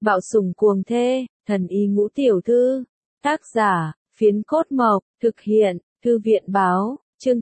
Bạo sủng cuồng thê, thần y ngũ tiểu thư. Tác giả, Phiến Cốt Mộc, thực hiện, Thư viện báo, chương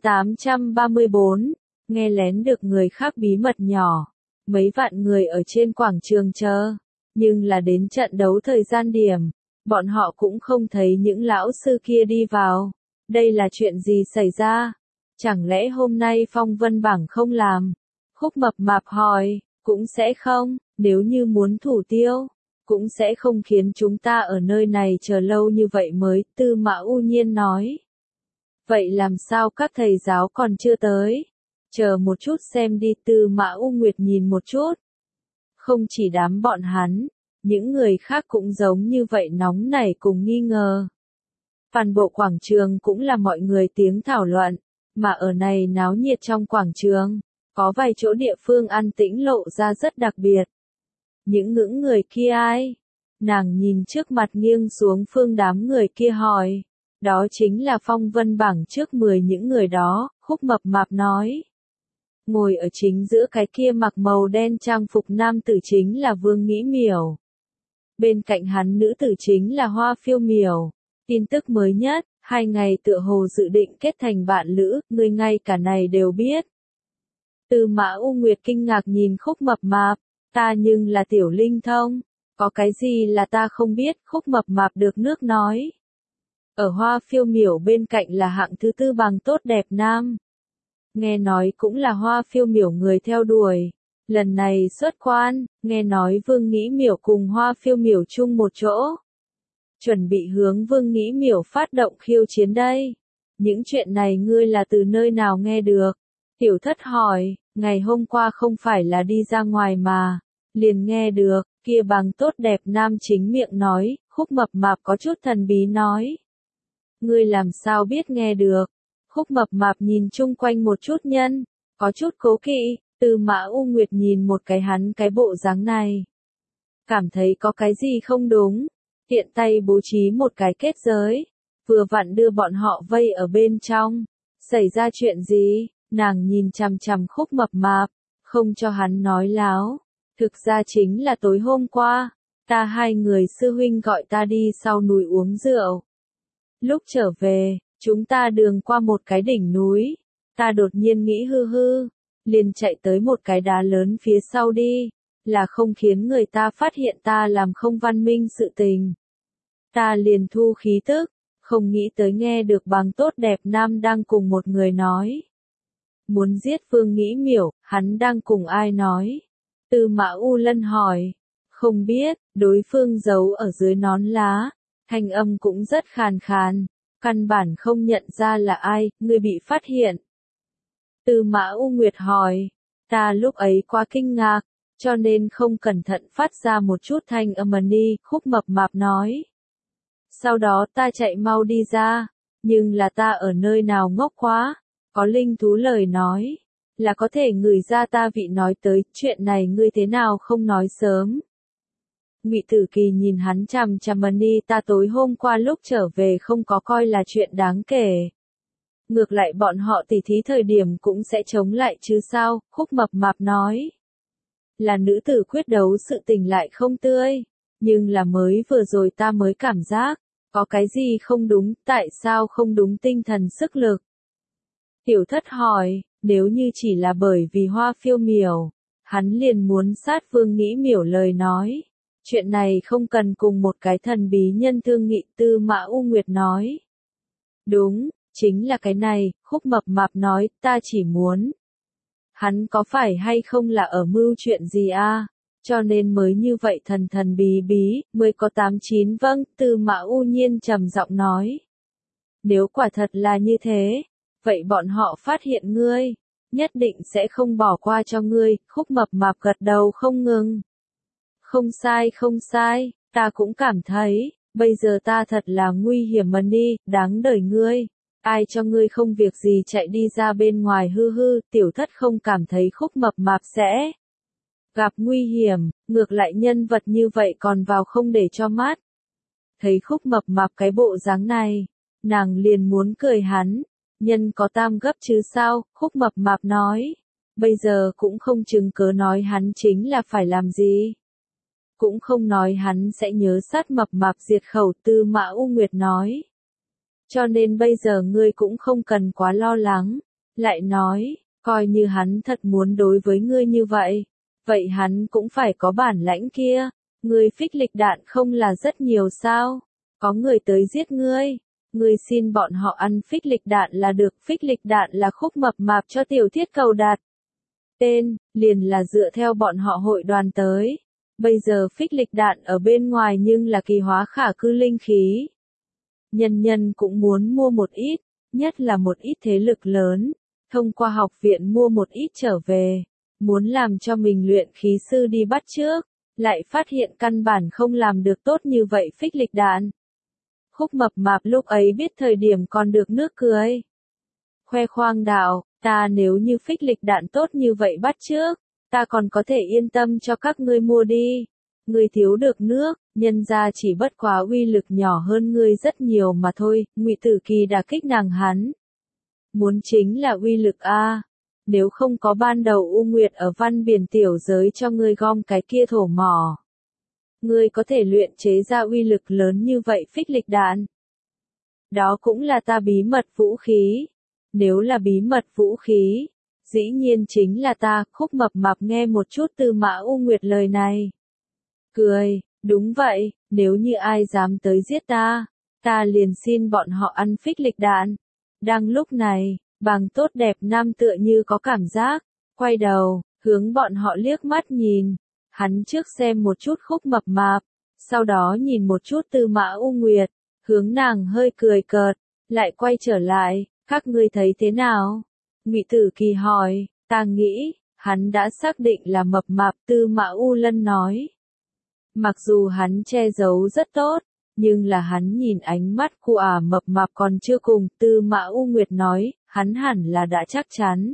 834, nghe lén được người khác bí mật nhỏ. Mấy vạn người ở trên quảng trường chờ, nhưng là đến trận đấu thời gian điểm, bọn họ cũng không thấy những lão sư kia đi vào. Đây là chuyện gì xảy ra? Chẳng lẽ hôm nay phong vân bảng không làm? Khúc Mập Mạp hỏi, cũng sẽ không, nếu như muốn thủ tiêu, cũng sẽ không khiến chúng ta ở nơi này chờ lâu như vậy mới, Tư Mã U Nhiên nói. Vậy làm sao các thầy giáo còn chưa tới? Chờ một chút xem đi, Tư Mã U Nguyệt nhìn một chút. Không chỉ đám bọn hắn, những người khác cũng giống như vậy nóng nảy cùng nghi ngờ. Toàn bộ quảng trường cũng là mọi người tiếng thảo luận, mà ở này náo nhiệt trong quảng trường, có vài chỗ địa phương an tĩnh lộ ra rất đặc biệt. Những ngưỡng người kia ai? Nàng nhìn trước mặt nghiêng xuống phương đám người kia hỏi. Đó chính là phong vân bảng trước 10 những người đó, Khúc Mập Mạp nói. Ngồi ở chính giữa cái kia mặc màu đen trang phục nam tử chính là Vương Nghĩ Miểu. Bên cạnh hắn nữ tử chính là Hoa Phiêu Miểu. Tin tức mới nhất, 2 ngày tựa hồ dự định kết thành bạn lữ, người ngay cả này đều biết. Tư Mã U Nguyệt kinh ngạc nhìn Khúc Mập Mạp, ta nhưng là tiểu linh thông, có cái gì là ta không biết, Khúc Mập Mạp được nước nói. Ở Hoa Phiêu Miểu bên cạnh là hạng thứ tư bằng tốt đẹp nam. Nghe nói cũng là Hoa Phiêu Miểu người theo đuổi. Lần này xuất quan, nghe nói Vương Nghĩ Miểu cùng Hoa Phiêu Miểu chung một chỗ. Chuẩn bị hướng Vương Nghĩ Miểu phát động khiêu chiến đây. Những chuyện này ngươi là từ nơi nào nghe được? Tiểu Thất hỏi, ngày hôm qua không phải là đi ra ngoài mà. Liền nghe được, kia bằng tốt đẹp nam chính miệng nói, Khúc Mập Mạp có chút thần bí nói. Ngươi làm sao biết nghe được? Khúc Mập Mạp nhìn chung quanh một chút nhân, có chút cố kỵ, Tư Mã U Nguyệt nhìn một cái hắn cái bộ dáng này. Cảm thấy có cái gì không đúng, tiện tay bố trí một cái kết giới, vừa vặn đưa bọn họ vây ở bên trong. Xảy ra chuyện gì? Nàng nhìn chằm chằm Khúc Mập Mạp, không cho hắn nói láo. Thực ra chính là tối hôm qua, ta hai người sư huynh gọi ta đi sau núi uống rượu. Lúc trở về, chúng ta đường qua một cái đỉnh núi, ta đột nhiên nghĩ hư, liền chạy tới một cái đá lớn phía sau đi, là không khiến người ta phát hiện ta làm không văn minh sự tình. Ta liền thu khí tức, không nghĩ tới nghe được bằng tốt đẹp nam đang cùng một người nói. Muốn giết Vương Nghĩ Miểu, hắn đang cùng ai nói? Tư Mã U Lân hỏi. Không biết, đối phương giấu ở dưới nón lá, thanh âm cũng rất khàn khàn. Căn bản không nhận ra là ai, người bị phát hiện. Tư Mã U Nguyệt hỏi, ta lúc ấy quá kinh ngạc, cho nên không cẩn thận phát ra một chút thanh âm đi, Khúc Mập Mạp nói. Sau đó ta chạy mau đi ra, nhưng là ta ở nơi nào ngốc quá, có linh thú lời nói, là có thể ngửi ra ta vị nói tới, chuyện này ngươi thế nào không nói sớm. Ngụy Tử Kỳ nhìn hắn chằm chằm đi, ta tối hôm qua lúc trở về không có coi là chuyện đáng kể. Ngược lại bọn họ tỉ thí thời điểm cũng sẽ chống lại chứ sao, Khúc Mập Mạp nói. Là nữ tử quyết đấu sự tình lại không tươi, nhưng là mới vừa rồi ta mới cảm giác, có cái gì không đúng, tại sao không đúng tinh thần sức lực. Tiểu Thất hỏi, nếu như chỉ là bởi vì Hoa Phiêu Miểu, hắn liền muốn sát Vương Nghĩ Miểu lời nói. Chuyện này không cần cùng một cái thần bí nhân thương nghị, Tư Mã U Nguyệt nói. Đúng, chính là cái này, Khúc Mập Mạp nói, ta chỉ muốn. Hắn có phải hay không là ở mưu chuyện gì a? Cho nên mới như vậy thần thần bí bí, mới có 89 vâng, Tư Mã U Nhiên trầm giọng nói. Nếu quả thật là như thế, vậy bọn họ phát hiện ngươi, nhất định sẽ không bỏ qua cho ngươi, Khúc Mập Mạp gật đầu không ngừng. Không sai, ta cũng cảm thấy, bây giờ ta thật là nguy hiểm mà đi, đáng đời ngươi. Ai cho ngươi không việc gì chạy đi ra bên ngoài hư, Tiểu Thất không cảm thấy Khúc Mập Mạp sẽ gặp nguy hiểm, ngược lại nhân vật như vậy còn vào không để cho mắt. Thấy Khúc Mập Mạp cái bộ dáng này, nàng liền muốn cười hắn, nhân có tam gấp chứ sao, Khúc Mập Mạp nói. Bây giờ cũng không chứng cớ nói hắn chính là phải làm gì. cũng không nói hắn sẽ nhớ sát mập mạp diệt khẩu, Tư Mã U Nguyệt nói. Cho nên bây giờ ngươi cũng không cần quá lo lắng. Lại nói, coi như hắn thật muốn đối với ngươi như vậy. Vậy hắn cũng phải có bản lãnh kia. Ngươi phích lịch đạn không là rất nhiều sao? Có người tới giết ngươi. Ngươi xin bọn họ ăn phích lịch đạn là được. Phích lịch đạn là khúc mập mạp cho tiểu thiết cầu đạt. Tên, liền là dựa theo bọn họ hội đoàn tới. Bây giờ phích lịch đạn ở bên ngoài nhưng là kỳ hóa khả cư linh khí. Nhân nhân cũng muốn mua một ít, nhất là một ít thế lực lớn, thông qua học viện mua một ít trở về, muốn làm cho mình luyện khí sư đi bắt trước, lại phát hiện căn bản không làm được tốt như vậy phích lịch đạn. Khúc mập mạp lúc ấy biết thời điểm còn được nước cười. Khoe khoang đạo, ta nếu như phích lịch đạn tốt như vậy bắt trước, ta còn có thể yên tâm cho các ngươi mua đi. Ngươi thiếu được nước, nhân ra chỉ bất quá uy lực nhỏ hơn ngươi rất nhiều mà thôi. Ngụy Tử Kỳ đả kích nàng hắn. Muốn chính là uy lực a. Nếu không có ban đầu U Nguyệt ở văn biển tiểu giới cho ngươi gom cái kia thổ mỏ, ngươi có thể luyện chế ra uy lực lớn như vậy phích lịch đạn. Đó cũng là ta bí mật vũ khí. Nếu là bí mật vũ khí, dĩ nhiên chính là ta. Khúc mập mạp nghe một chút Tư Mã U Nguyệt lời này. Cười, đúng vậy, nếu như ai dám tới giết ta, ta liền xin bọn họ ăn phích lịch đạn. Đang lúc này, Bàng tốt đẹp nam tựa như có cảm giác, quay đầu, hướng bọn họ liếc mắt nhìn. Hắn trước xem một chút khúc mập mạp, sau đó nhìn một chút Tư Mã U Nguyệt, hướng nàng hơi cười cợt, lại quay trở lại, các ngươi thấy thế nào? Ngụy Tử Kỳ hỏi, ta nghĩ, hắn đã xác định là mập mạp. Tư Mã U Lân nói. Mặc dù hắn che giấu rất tốt, nhưng là hắn nhìn ánh mắt của mập mạp còn chưa cùng. Tư Mã U Nguyệt nói, hắn hẳn là đã chắc chắn.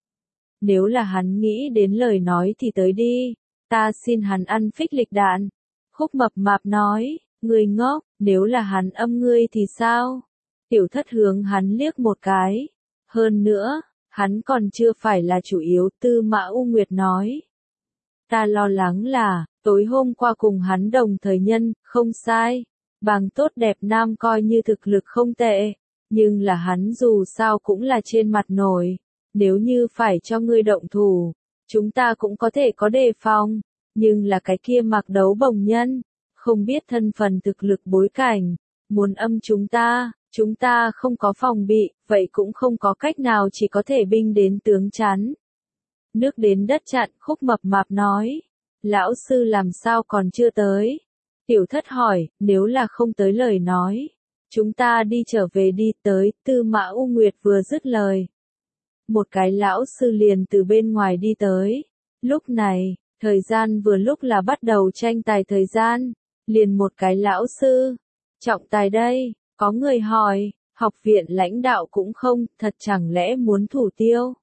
Nếu là hắn nghĩ đến lời nói thì tới đi, ta xin hắn ăn phích lịch đạn. Khúc mập mạp nói, người ngốc, nếu là hắn âm ngươi thì sao? Tiểu thất hướng hắn liếc một cái. Hơn nữa, hắn còn chưa phải là chủ yếu. Tư Mã U Nguyệt nói. Ta lo lắng là, tối hôm qua cùng hắn đồng thời nhân, không sai. Bàng tốt đẹp nam coi như thực lực không tệ, nhưng là hắn dù sao cũng là trên mặt nổi. Nếu như phải cho ngươi động thủ, chúng ta cũng có thể có đề phòng, nhưng là cái kia mặc đấu bồng nhân, không biết thân phần thực lực bối cảnh, muốn âm chúng ta không có phòng bị, vậy cũng không có cách nào, chỉ có thể binh đến tướng chắn. Nước đến đất chặn. Khúc mập mạp nói. Lão sư làm sao còn chưa tới? Tiểu thất hỏi, nếu là không tới lời nói, chúng ta đi trở về đi. Tới. Tư Mã U Nguyệt vừa dứt lời, một cái lão sư liền từ bên ngoài đi tới. Lúc này, thời gian vừa lúc là bắt đầu tranh tài thời gian, liền một cái lão sư. Trọng tài đây, có người hỏi, học viện lãnh đạo cũng không, thật chẳng lẽ muốn thủ tiêu?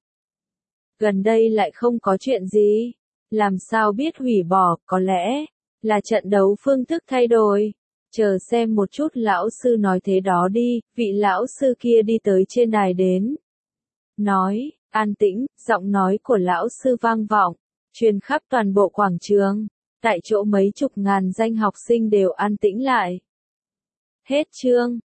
Gần đây lại không có chuyện gì, làm sao biết hủy bỏ, có lẽ là trận đấu phương thức thay đổi. Chờ xem một chút. Lão sư nói thế đó đi. Vị lão sư kia đi tới trên đài đến. Nói, an tĩnh. Giọng nói của lão sư vang vọng, truyền khắp toàn bộ quảng trường. Tại chỗ mấy chục ngàn danh học sinh đều an tĩnh lại. Hết chương.